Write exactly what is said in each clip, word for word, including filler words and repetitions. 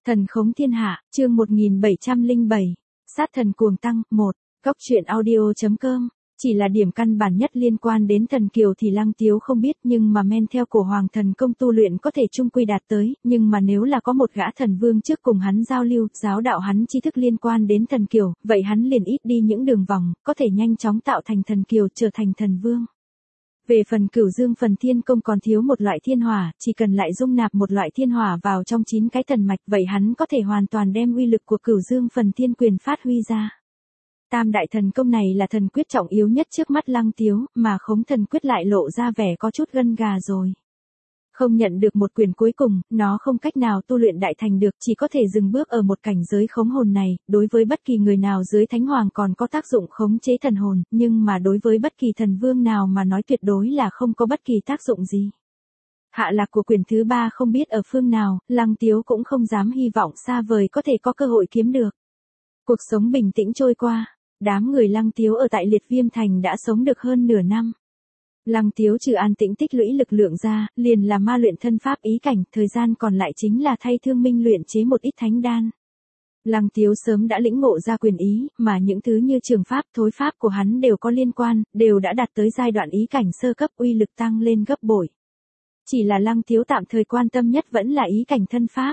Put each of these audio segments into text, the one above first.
Thần khống thiên hạ, chương một nghìn bảy trăm lẻ bảy. Sát thần cuồng tăng, một. Cốc truyện audio.com. Chỉ là điểm căn bản nhất liên quan đến thần kiều thì Lăng Tiếu không biết, nhưng mà men theo cổ hoàng thần công tu luyện có thể chung quy đạt tới, nhưng mà nếu là có một gã thần vương trước cùng hắn giao lưu, giáo đạo hắn tri thức liên quan đến thần kiều, vậy hắn liền ít đi những đường vòng, có thể nhanh chóng tạo thành thần kiều, trở thành thần vương. Về phần Cửu Dương Phần Thiên Công còn thiếu một loại thiên hỏa, chỉ cần lại dung nạp một loại thiên hỏa vào trong chín cái thần mạch, vậy hắn có thể hoàn toàn đem uy lực của Cửu Dương Phần Thiên Quyền phát huy ra. Tam đại thần công này là thần quyết trọng yếu nhất trước mắt Lăng Tiếu, mà khống thần quyết lại lộ ra vẻ có chút gân gà rồi. Không nhận được một quyền cuối cùng, nó không cách nào tu luyện đại thành được, chỉ có thể dừng bước ở một cảnh giới khống hồn này, đối với bất kỳ người nào dưới thánh hoàng còn có tác dụng khống chế thần hồn, nhưng mà đối với bất kỳ thần vương nào mà nói tuyệt đối là không có bất kỳ tác dụng gì. Hạ lạc của quyền thứ ba không biết ở phương nào, Lăng Tiếu cũng không dám hy vọng xa vời có thể có cơ hội kiếm được. Cuộc sống bình tĩnh trôi qua, đám người Lăng Tiếu ở tại Liệt Viêm Thành đã sống được hơn nửa năm. Lăng Tiếu trừ an tĩnh tích lũy lực lượng ra, liền là ma luyện thân pháp ý cảnh, thời gian còn lại chính là thay Thương Minh luyện chế một ít thánh đan. Lăng Tiếu sớm đã lĩnh ngộ ra quyền ý, mà những thứ như trường pháp, thối pháp của hắn đều có liên quan, đều đã đạt tới giai đoạn ý cảnh sơ cấp, uy lực tăng lên gấp bội. Chỉ là Lăng Tiếu tạm thời quan tâm nhất vẫn là ý cảnh thân pháp.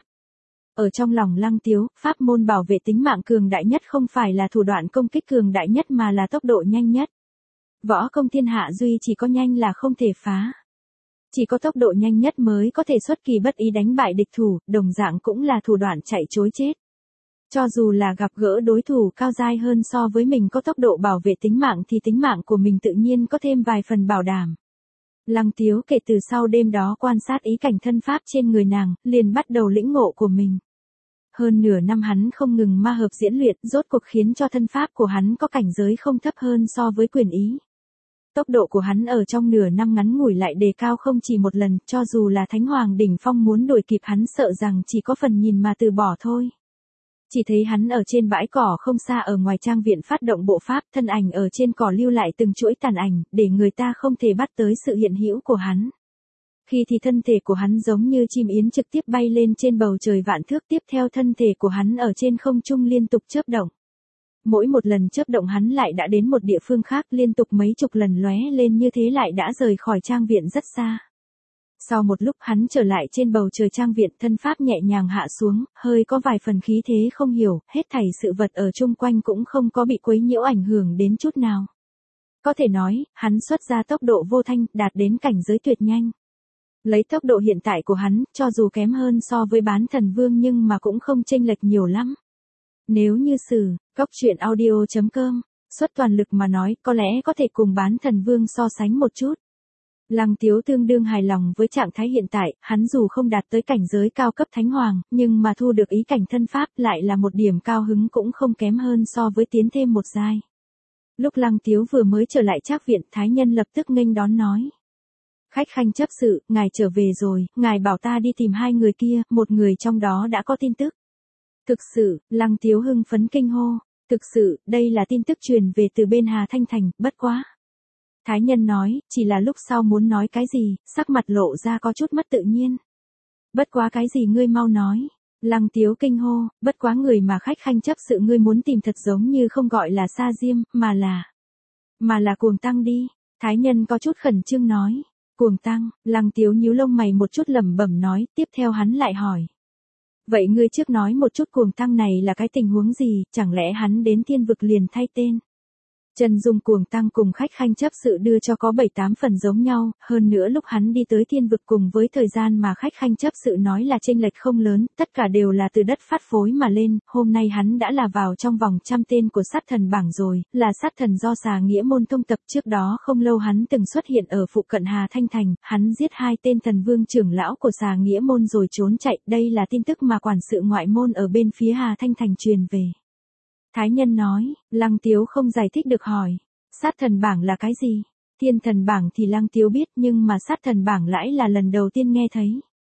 Ở trong lòng Lăng Tiếu, pháp môn bảo vệ tính mạng cường đại nhất không phải là thủ đoạn công kích cường đại nhất mà là tốc độ nhanh nhất. Võ công thiên hạ duy chỉ có nhanh là không thể phá. Chỉ có tốc độ nhanh nhất mới có thể xuất kỳ bất ý đánh bại địch thủ, đồng dạng cũng là thủ đoạn chạy trối chết. Cho dù là gặp gỡ đối thủ cao giai hơn so với mình có tốc độ bảo vệ tính mạng thì tính mạng của mình tự nhiên có thêm vài phần bảo đảm. Lăng Tiếu kể từ sau đêm đó quan sát ý cảnh thân pháp trên người nàng, liền bắt đầu lĩnh ngộ của mình. Hơn nửa năm hắn không ngừng ma hợp diễn luyện, rốt cuộc khiến cho thân pháp của hắn có cảnh giới không thấp hơn so với quyền ý. Tốc độ của hắn ở trong nửa năm ngắn ngủi lại đề cao không chỉ một lần, cho dù là Thánh Hoàng đỉnh phong muốn đuổi kịp hắn sợ rằng chỉ có phần nhìn mà từ bỏ thôi. Chỉ thấy hắn ở trên bãi cỏ không xa ở ngoài trang viện phát động bộ pháp, thân ảnh ở trên cỏ lưu lại từng chuỗi tàn ảnh, để người ta không thể bắt tới sự hiện hữu của hắn. Khi thì thân thể của hắn giống như chim yến trực tiếp bay lên trên bầu trời vạn thước, tiếp theo thân thể của hắn ở trên không trung liên tục chớp động. Mỗi một lần chớp động hắn lại đã đến một địa phương khác, liên tục mấy chục lần lóe lên như thế lại đã rời khỏi trang viện rất xa. Sau một lúc hắn trở lại trên bầu trời trang viện, thân pháp nhẹ nhàng hạ xuống, hơi có vài phần khí thế không hiểu, hết thảy sự vật ở chung quanh cũng không có bị quấy nhiễu ảnh hưởng đến chút nào. Có thể nói, hắn xuất ra tốc độ vô thanh, đạt đến cảnh giới tuyệt nhanh. Lấy tốc độ hiện tại của hắn, cho dù kém hơn so với bán thần vương nhưng mà cũng không chênh lệch nhiều lắm. Nếu như sử, cốc truyện audio.com, xuất toàn lực mà nói, có lẽ có thể cùng bán thần vương so sánh một chút. Lăng Tiếu tương đương hài lòng với trạng thái hiện tại, hắn dù không đạt tới cảnh giới cao cấp thánh hoàng, nhưng mà thu được ý cảnh thân pháp lại là một điểm cao hứng cũng không kém hơn so với tiến thêm một giai. Lúc Lăng Tiếu vừa mới trở lại trác viện, thái nhân lập tức nghênh đón nói. Khách khanh chấp sự, ngài trở về rồi, ngài bảo ta đi tìm hai người kia, một người trong đó đã có tin tức. Thực sự, Lăng Tiếu hưng phấn kinh hô, thực sự, đây là tin tức truyền về từ bên Hà Thanh Thành, bất quá. Thái nhân nói, chỉ là lúc sau muốn nói cái gì, sắc mặt lộ ra có chút mất tự nhiên. Bất quá cái gì ngươi mau nói. Lăng Tiếu kinh hô, bất quá người mà khách khanh chấp sự ngươi muốn tìm thật giống như không gọi là Sa Diêm, mà là... Mà là Cuồng Tăng đi. Thái nhân có chút khẩn trương nói. Cuồng Tăng, Lăng Tiếu nhíu lông mày một chút lẩm bẩm nói, tiếp theo hắn lại hỏi. Vậy ngươi trước nói một chút Cuồng Tăng này là cái tình huống gì, chẳng lẽ hắn đến thiên vực liền thay tên? Chân dung Cuồng Tăng cùng khách khanh chấp sự đưa cho có bảy tám phần giống nhau, hơn nữa lúc hắn đi tới thiên vực cùng với thời gian mà khách khanh chấp sự nói là chênh lệch không lớn, tất cả đều là từ đất phát phối mà lên, hôm nay hắn đã là vào trong vòng trăm tên của sát thần bảng rồi, là sát thần do Xà Nghĩa môn thông tập, trước đó không lâu hắn từng xuất hiện ở phụ cận Hà Thanh Thành, hắn giết hai tên thần vương trưởng lão của Xà Nghĩa môn rồi trốn chạy, đây là tin tức mà quản sự ngoại môn ở bên phía Hà Thanh Thành truyền về. Thái nhân nói, Lăng Tiếu không giải thích được hỏi, sát thần bảng là cái gì? Thiên thần bảng thì Lăng Tiếu biết nhưng mà sát thần bảng lãi là lần đầu tiên nghe thấy.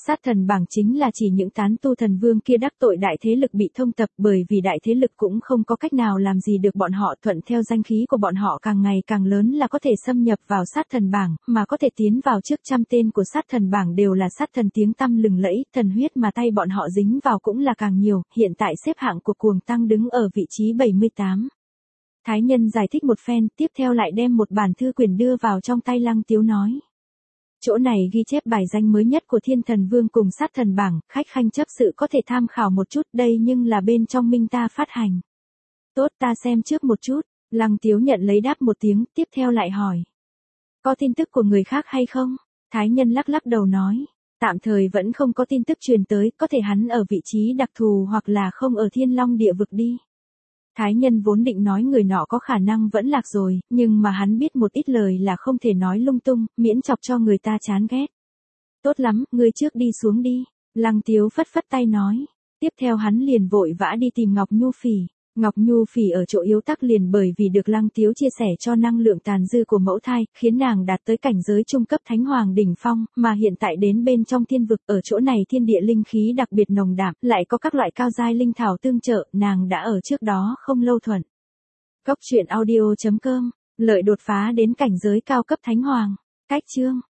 Sát thần bảng chính là chỉ những tán tu thần vương kia đắc tội đại thế lực bị thông tập, bởi vì đại thế lực cũng không có cách nào làm gì được bọn họ, thuận theo danh khí của bọn họ càng ngày càng lớn là có thể xâm nhập vào sát thần bảng, mà có thể tiến vào trước trăm tên của sát thần bảng đều là sát thần tiếng tăm lừng lẫy, thần huyết mà tay bọn họ dính vào cũng là càng nhiều, hiện tại xếp hạng của Cuồng Tăng đứng ở vị trí bảy mươi tám. Thái nhân giải thích một phen, tiếp theo lại đem một bản thư quyển đưa vào trong tay Lăng Tiếu nói. Chỗ này ghi chép bài danh mới nhất của Thiên Thần Vương cùng sát thần bảng, khách khanh chấp sự có thể tham khảo một chút đây nhưng là bên trong Minh ta phát hành. Tốt ta xem trước một chút, Lăng Tiếu nhận lấy đáp một tiếng, tiếp theo lại hỏi. Có tin tức của người khác hay không? Thái nhân lắc lắc đầu nói. Tạm thời vẫn không có tin tức truyền tới, có thể hắn ở vị trí đặc thù hoặc là không ở Thiên Long địa vực đi. Thái nhân vốn định nói người nọ có khả năng vẫn lạc rồi, nhưng mà hắn biết một ít lời là không thể nói lung tung, miễn chọc cho người ta chán ghét. Tốt lắm, ngươi trước đi xuống đi. Lăng Tiếu phất phất tay nói. Tiếp theo hắn liền vội vã đi tìm Ngọc Nhu Phỉ. Ngọc Nhu Phỉ ở chỗ yếu tắc liền bởi vì được Lăng Tiếu chia sẻ cho năng lượng tàn dư của mẫu thai, khiến nàng đạt tới cảnh giới trung cấp thánh hoàng đỉnh phong, mà hiện tại đến bên trong thiên vực, ở chỗ này thiên địa linh khí đặc biệt nồng đậm, lại có các loại cao giai linh thảo tương trợ, nàng đã ở trước đó không lâu thuận. Góc truyện audio chấm com, lợi đột phá đến cảnh giới cao cấp thánh hoàng. Cách chương